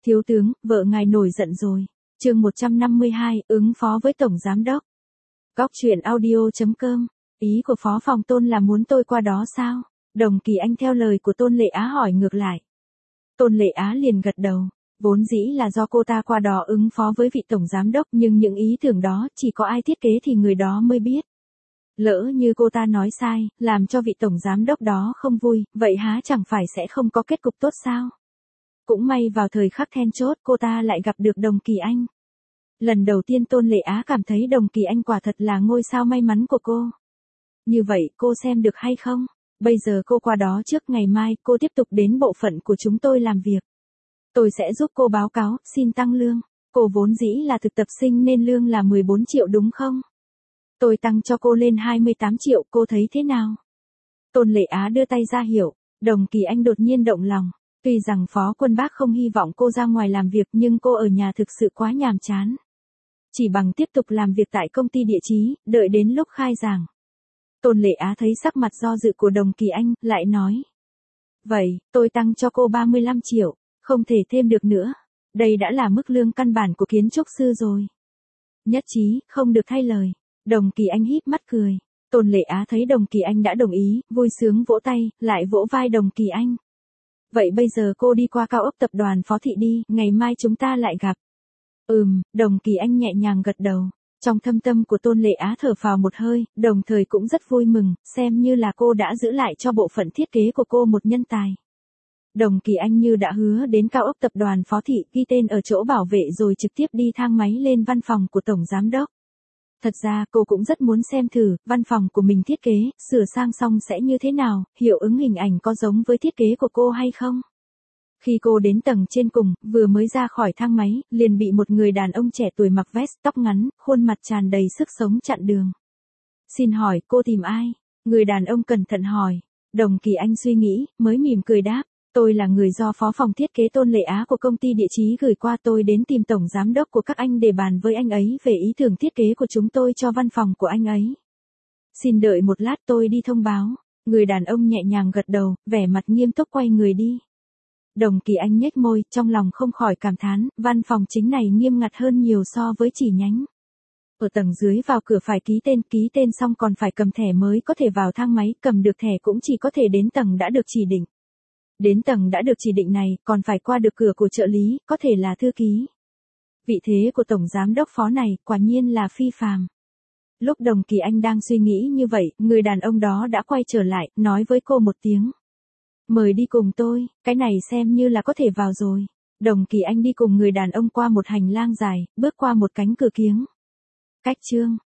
Thiếu tướng, vợ ngài nổi giận rồi. Chương 152, ứng phó với tổng giám đốc. Góc truyện audio.com. Ý của phó phòng Tôn là muốn tôi qua đó sao? Đồng Kỳ Anh theo lời của Tôn Lệ Á hỏi ngược lại. Tôn Lệ Á liền gật đầu. Vốn dĩ là do cô ta qua đó ứng phó với vị tổng giám đốc, nhưng những ý tưởng đó chỉ có ai thiết kế thì người đó mới biết. Lỡ như cô ta nói sai, làm cho vị tổng giám đốc đó không vui, vậy há chẳng phải sẽ không có kết cục tốt sao? Cũng may vào thời khắc then chốt cô ta lại gặp được Đồng Kỳ Anh. Lần đầu tiên Tôn Lệ Á cảm thấy Đồng Kỳ Anh quả thật là ngôi sao may mắn của cô. Như vậy cô xem được hay không? Bây giờ cô qua đó trước, ngày mai cô tiếp tục đến bộ phận của chúng tôi làm việc. Tôi sẽ giúp cô báo cáo, xin tăng lương. Cô vốn dĩ là thực tập sinh nên lương là 14 triệu đúng không? Tôi tăng cho cô lên 28 triệu, cô thấy thế nào? Tôn Lệ Á đưa tay ra hiệu. Đồng Kỳ Anh đột nhiên động lòng. Tuy rằng Phó Quân Bác không hy vọng cô ra ngoài làm việc, nhưng cô ở nhà thực sự quá nhàm chán. Chỉ bằng tiếp tục làm việc tại công ty địa chí, đợi đến lúc khai giảng. Tôn Lệ Á thấy sắc mặt do dự của Đồng Kỳ Anh, lại nói. Vậy, tôi tăng cho cô 35 triệu, không thể thêm được nữa. Đây đã là mức lương căn bản của kiến trúc sư rồi. Nhất trí, không được thay lời. Đồng Kỳ Anh híp mắt cười. Tôn Lệ Á thấy Đồng Kỳ Anh đã đồng ý, vui sướng vỗ tay, lại vỗ vai Đồng Kỳ Anh. Vậy bây giờ cô đi qua cao ốc tập đoàn Phó Thị đi, ngày mai chúng ta lại gặp. Đồng Kỳ Anh nhẹ nhàng gật đầu. Trong thâm tâm của Tôn Lệ Á thở phào một hơi, đồng thời cũng rất vui mừng, xem như là cô đã giữ lại cho bộ phận thiết kế của cô một nhân tài. Đồng Kỳ Anh như đã hứa đến cao ốc tập đoàn Phó Thị, ghi tên ở chỗ bảo vệ rồi trực tiếp đi thang máy lên văn phòng của Tổng Giám đốc. Thật ra cô cũng rất muốn xem thử, văn phòng của mình thiết kế, sửa sang xong sẽ như thế nào, hiệu ứng hình ảnh có giống với thiết kế của cô hay không. Khi cô đến tầng trên cùng, vừa mới ra khỏi thang máy, liền bị một người đàn ông trẻ tuổi mặc vest, tóc ngắn, khuôn mặt tràn đầy sức sống chặn đường. Xin hỏi, cô tìm ai? Người đàn ông cẩn thận hỏi. Đồng Kỳ Anh suy nghĩ, mới mỉm cười đáp. Tôi là người do phó phòng thiết kế Tôn Lệ Á của công ty địa chí gửi qua, tôi đến tìm tổng giám đốc của các anh để bàn với anh ấy về ý tưởng thiết kế của chúng tôi cho văn phòng của anh ấy. Xin đợi một lát, tôi đi thông báo. Người đàn ông nhẹ nhàng gật đầu, vẻ mặt nghiêm túc quay người đi. Đồng Kỳ Anh nhếch môi, trong lòng không khỏi cảm thán, văn phòng chính này nghiêm ngặt hơn nhiều so với chỉ nhánh. Ở tầng dưới vào cửa phải ký tên xong còn phải cầm thẻ mới có thể vào thang máy, cầm được thẻ cũng chỉ có thể đến tầng đã được chỉ định. Đến tầng đã được chỉ định này, còn phải qua được cửa của trợ lý, có thể là thư ký. Vị thế của tổng giám đốc phó này, quả nhiên là phi phàm. Lúc Đồng Kỳ Anh đang suy nghĩ như vậy, người đàn ông đó đã quay trở lại, nói với cô một tiếng. Mời đi cùng tôi, cái này xem như là có thể vào rồi. Đồng Kỳ Anh đi cùng người đàn ông qua một hành lang dài, bước qua một cánh cửa kiếng. Cách chương.